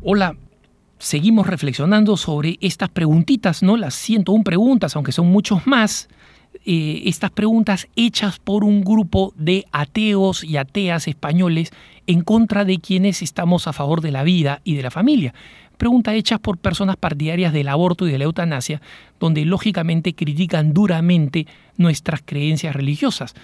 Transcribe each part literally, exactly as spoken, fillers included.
Hola, seguimos reflexionando sobre estas preguntitas, ¿no? Las ciento una preguntas, aunque son muchos más. Eh, estas preguntas hechas por un grupo de ateos y ateas españoles en contra de quienes estamos a favor de la vida y de la familia. Preguntas hechas por personas partidarias del aborto y de la eutanasia, donde lógicamente critican duramente nuestras creencias religiosas.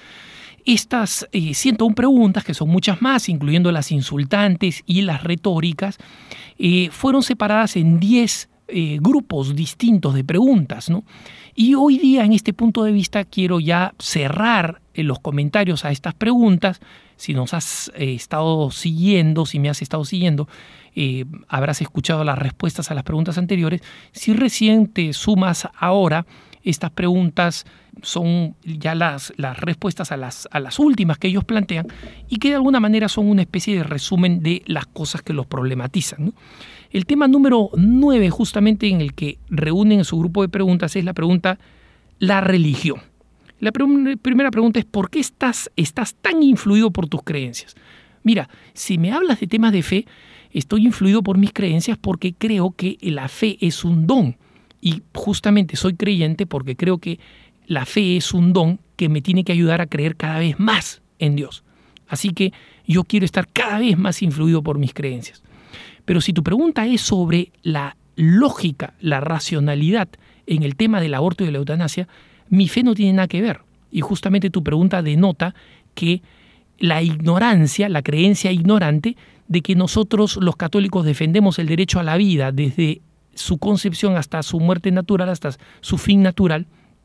Estas eh, ciento una preguntas, que son muchas más, incluyendo las insultantes y las retóricas, eh, fueron separadas en diez eh, grupos distintos de preguntas, ¿no? Y hoy día, en este punto de vista, quiero ya cerrar eh, los comentarios a estas preguntas. Si nos has eh, estado siguiendo, si me has estado siguiendo, eh, habrás escuchado las respuestas a las preguntas anteriores. Si recién te sumas ahora, estas preguntas son ya las, las respuestas a las, a las últimas que ellos plantean y que de alguna manera son una especie de resumen de las cosas que los problematizan, ¿no? El tema número nueve, justamente en el que reúnen su grupo de preguntas, es la pregunta la religión. La pre- primera pregunta es ¿por qué estás, estás tan influido por tus creencias? Mira, si me hablas de temas de fe, estoy influido por mis creencias porque creo que la fe es un don. Y justamente soy creyente porque creo que la fe es un don que me tiene que ayudar a creer cada vez más en Dios. Así que yo quiero estar cada vez más influido por mis creencias. Pero si tu pregunta es sobre la lógica, la racionalidad en el tema del aborto y de la eutanasia, mi fe no tiene nada que ver. Y justamente tu pregunta denota que la ignorancia, la creencia ignorante de que nosotros los católicos defendemos el derecho a la vida desde su concepción hasta su muerte natural, hasta su fin natural,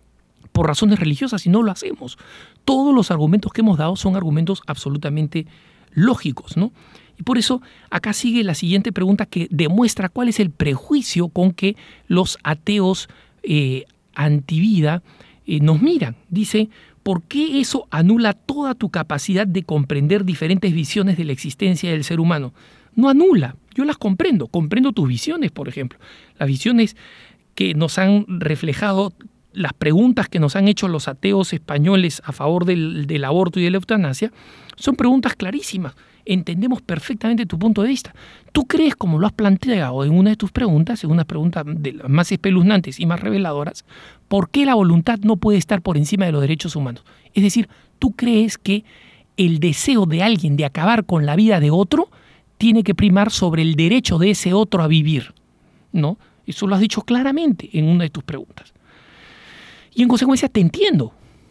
por razones religiosas, y no lo hacemos. Todos los argumentos que hemos dado son argumentos absolutamente lógicos, ¿no? Y por eso acá sigue la siguiente pregunta que demuestra cuál es el prejuicio con que los ateos eh, antivida eh, nos miran. Dice, ¿por qué eso anula toda tu capacidad de comprender diferentes visiones de la existencia del ser humano? No anula, yo las comprendo, comprendo tus visiones, por ejemplo. Las visiones que nos han reflejado, las preguntas que nos han hecho los ateos españoles a favor del, del aborto y de la eutanasia, son preguntas clarísimas. Entendemos perfectamente tu punto de vista. Tú crees, como lo has planteado en una de tus preguntas, en una pregunta de las más espeluznantes y más reveladoras, ¿por qué la voluntad no puede estar por encima de los derechos humanos? Es decir, tú crees que el deseo de alguien de acabar con la vida de otro tiene que primar sobre el derecho de ese otro a vivir, ¿no? Eso lo has dicho claramente en una de tus preguntas. Y en consecuencia te entiendo.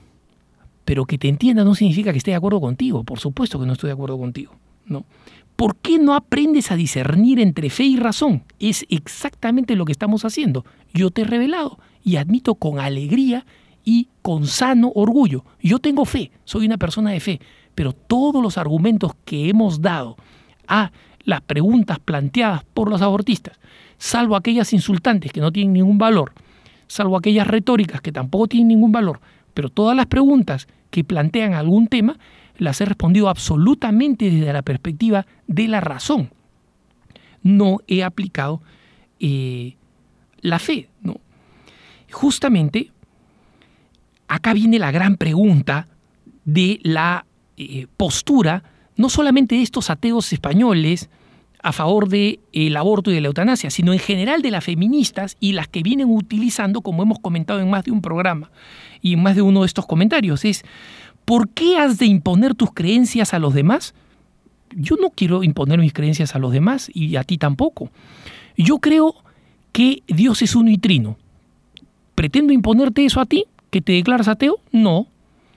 Pero que te entienda no significa que esté de acuerdo contigo. Por supuesto que no estoy de acuerdo contigo, ¿no? ¿Por qué no aprendes a discernir entre fe y razón? Es exactamente lo que estamos haciendo. Yo te he revelado y admito con alegría y con sano orgullo. Yo tengo fe, soy una persona de fe, pero todos los argumentos que hemos dado a las preguntas planteadas por los abortistas, salvo aquellas insultantes que no tienen ningún valor, salvo aquellas retóricas que tampoco tienen ningún valor, pero todas las preguntas que plantean algún tema las he respondido absolutamente desde la perspectiva de la razón. No he aplicado eh, la fe, ¿no? Justamente acá viene la gran pregunta de la eh, postura, no solamente de estos ateos españoles a favor del aborto y de la eutanasia, sino en general de las feministas y las que vienen utilizando, como hemos comentado en más de un programa y en más de uno de estos comentarios, es ¿por qué has de imponer tus creencias a los demás? Yo no quiero imponer mis creencias a los demás y a ti tampoco. Yo creo que Dios es uno y trino. ¿Pretendo imponerte eso a ti? ¿Que te declaras ateo? No.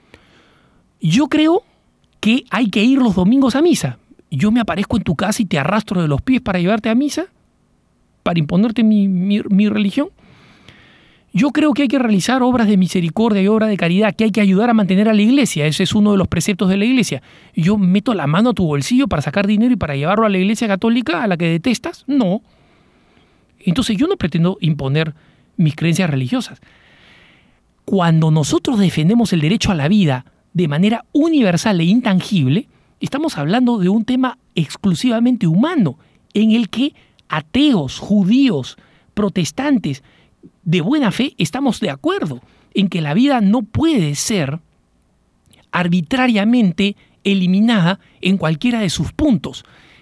Yo creo que hay que ir los domingos a misa. Yo me aparezco en tu casa y te arrastro de los pies para llevarte a misa, para imponerte mi, mi, mi religión. Yo creo que hay que realizar obras de misericordia y obras de caridad, que hay que ayudar a mantener a la iglesia. Ese es uno de los preceptos de la iglesia. Yo meto la mano a tu bolsillo para sacar dinero y para llevarlo a la iglesia católica a la que detestas. No. Entonces yo no pretendo imponer mis creencias religiosas. Cuando nosotros defendemos el derecho a la vida de manera universal e intangible, estamos hablando de un tema exclusivamente humano, en el que ateos, judíos, protestantes, de buena fe, estamos de acuerdo en que la vida no puede ser arbitrariamente eliminada en cualquiera de sus puntos.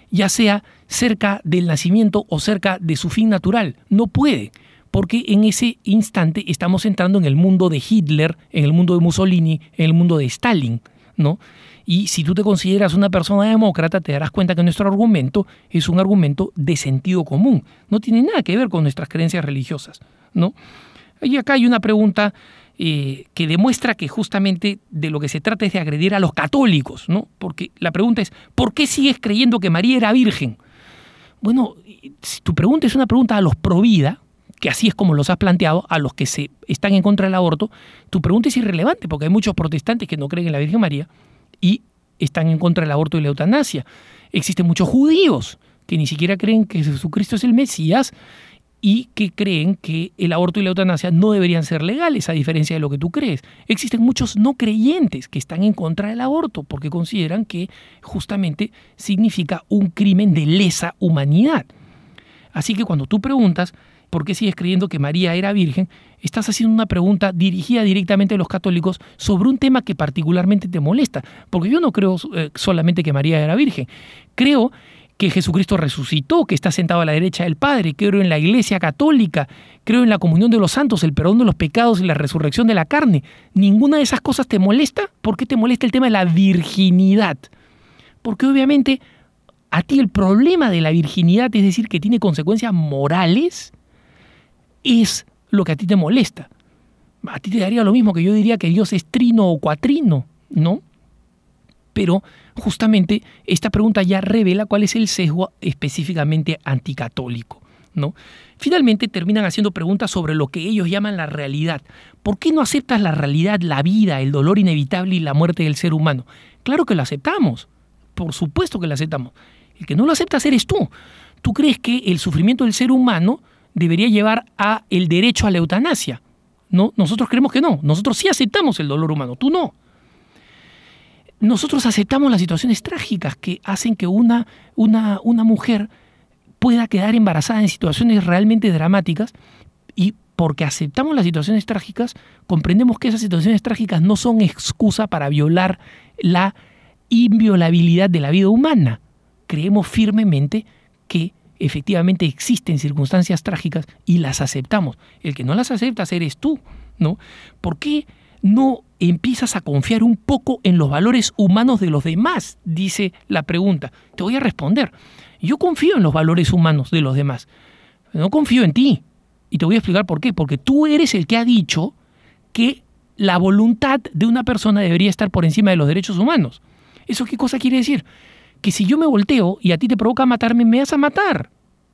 ya sea cerca del nacimiento o cerca de su fin natural. No puede, porque en ese instante estamos entrando en el mundo de Hitler, en el mundo de Mussolini, en el mundo de Stalin, ¿no? Y si tú te consideras una persona demócrata, te darás cuenta que nuestro argumento es un argumento de sentido común. No tiene nada que ver con nuestras creencias religiosas, ¿no? Y acá hay una pregunta eh, que demuestra que justamente de lo que se trata es de agredir a los católicos, ¿no? Porque la pregunta es, ¿por qué sigues creyendo que María era virgen? Bueno, si tu pregunta es una pregunta a los pro vida, que así es como los has planteado, a los que se están en contra del aborto, tu pregunta es irrelevante porque hay muchos protestantes que no creen en la Virgen María y están en contra del aborto y la eutanasia. Existen muchos judíos que ni siquiera creen que Jesucristo es el Mesías y que creen que el aborto y la eutanasia no deberían ser legales, a diferencia de lo que tú crees. Existen muchos no creyentes que están en contra del aborto porque consideran que justamente significa un crimen de lesa humanidad. Así que cuando tú preguntas ¿por qué sigues creyendo que María era virgen?, estás haciendo una pregunta dirigida directamente a los católicos sobre un tema que particularmente te molesta. Porque yo no creo eh, solamente que María era virgen. Creo que Jesucristo resucitó, que está sentado a la derecha del Padre. Creo en la Iglesia Católica. Creo en la comunión de los santos, el perdón de los pecados y la resurrección de la carne. ¿Ninguna de esas cosas te molesta? ¿Por qué te molesta el tema de la virginidad? Porque obviamente a ti el problema de la virginidad, es decir, que tiene consecuencias morales, es lo que a ti te molesta. A ti te daría lo mismo que yo diría que Dios es trino o cuatrino, ¿no? Pero justamente esta pregunta ya revela cuál es el sesgo específicamente anticatólico, ¿no? Finalmente terminan haciendo preguntas sobre lo que ellos llaman la realidad. ¿Por qué no aceptas la realidad, la vida, el dolor inevitable y la muerte del ser humano? Claro que lo aceptamos, por supuesto que lo aceptamos. El que no lo aceptas eres tú. Tú crees que el sufrimiento del ser humano debería llevar a el derecho a la eutanasia, ¿no? Nosotros creemos que no. Nosotros sí aceptamos el dolor humano, tú no. Nosotros aceptamos las situaciones trágicas que hacen que una, una, una mujer pueda quedar embarazada en situaciones realmente dramáticas, y porque aceptamos las situaciones trágicas, comprendemos que esas situaciones trágicas no son excusa para violar la inviolabilidad de la vida humana. Creemos firmemente que efectivamente existen circunstancias trágicas y las aceptamos. El que no las aceptas eres tú, ¿no? ¿Por qué no empiezas a confiar un poco en los valores humanos de los demás? Dice la pregunta. Te voy a responder. Yo confío en los valores humanos de los demás. No confío en ti. Y te voy a explicar por qué. Porque tú eres el que ha dicho que la voluntad de una persona debería estar por encima de los derechos humanos. ¿Eso qué cosa quiere decir? Que si yo me volteo y a ti te provoca matarme, me vas a matar.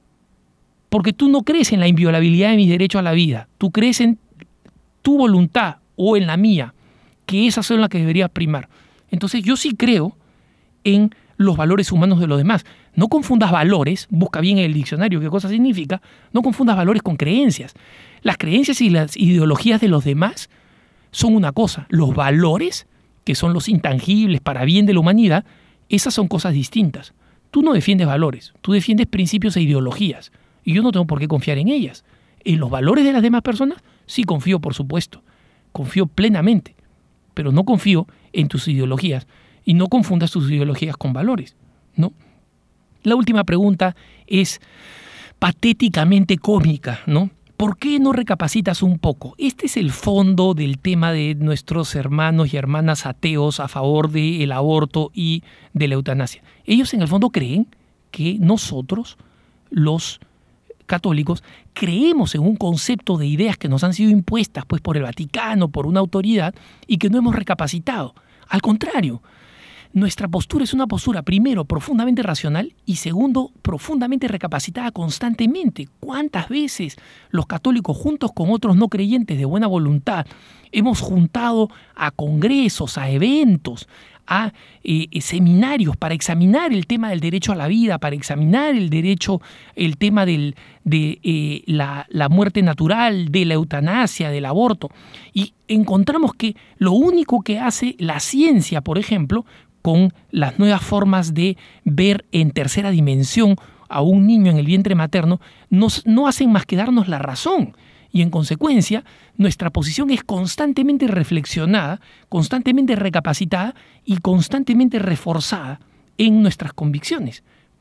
Porque tú no crees en la inviolabilidad de mis derechos a la vida. Tú crees en tu voluntad o en la mía, que esas son las que deberías primar. Entonces yo sí creo en los valores humanos de los demás. No confundas valores, busca bien en el diccionario qué cosa significa, no confundas valores con creencias. Las creencias y las ideologías de los demás son una cosa. Los valores, que son los intangibles para bien de la humanidad, esas son cosas distintas. Tú no defiendes valores, tú defiendes principios e ideologías. Y yo no tengo por qué confiar en ellas. En los valores de las demás personas, sí confío, por supuesto. Confío plenamente. Pero no confío en tus ideologías. Y no confundas tus ideologías con valores, ¿no? La última pregunta es patéticamente cómica, ¿no? ¿Por qué no recapacitas un poco? Este es el fondo del tema de nuestros hermanos y hermanas ateos a favor del aborto y de la eutanasia. Ellos en el fondo creen que nosotros, los católicos, creemos en un concepto de ideas que nos han sido impuestas pues, por el Vaticano, por una autoridad, y que no hemos recapacitado. Al contrario, nuestra postura es una postura, primero, profundamente racional y segundo, profundamente recapacitada constantemente. ¿Cuántas veces los católicos, juntos con otros no creyentes de buena voluntad, hemos juntado a congresos, a eventos, a eh, seminarios para examinar el tema del derecho a la vida, para examinar el derecho, el tema del, de eh, la, la muerte natural, de la eutanasia, del aborto? Y encontramos que lo único que hace la ciencia, por ejemplo, con las nuevas formas de ver en tercera dimensión a un niño en el vientre materno, nos, no hacen más que darnos la razón. Y en consecuencia, nuestra posición es constantemente reflexionada, constantemente recapacitada y constantemente reforzada en nuestras convicciones.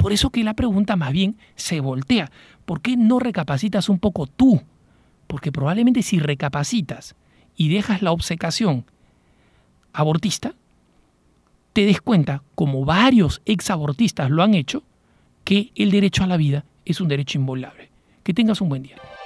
por eso que la pregunta más bien se voltea. ¿Por qué no recapacitas un poco tú? Porque probablemente si recapacitas y dejas la obcecación abortista, te des cuenta, como varios exabortistas lo han hecho, que el derecho a la vida es un derecho inviolable. Que tengas un buen día.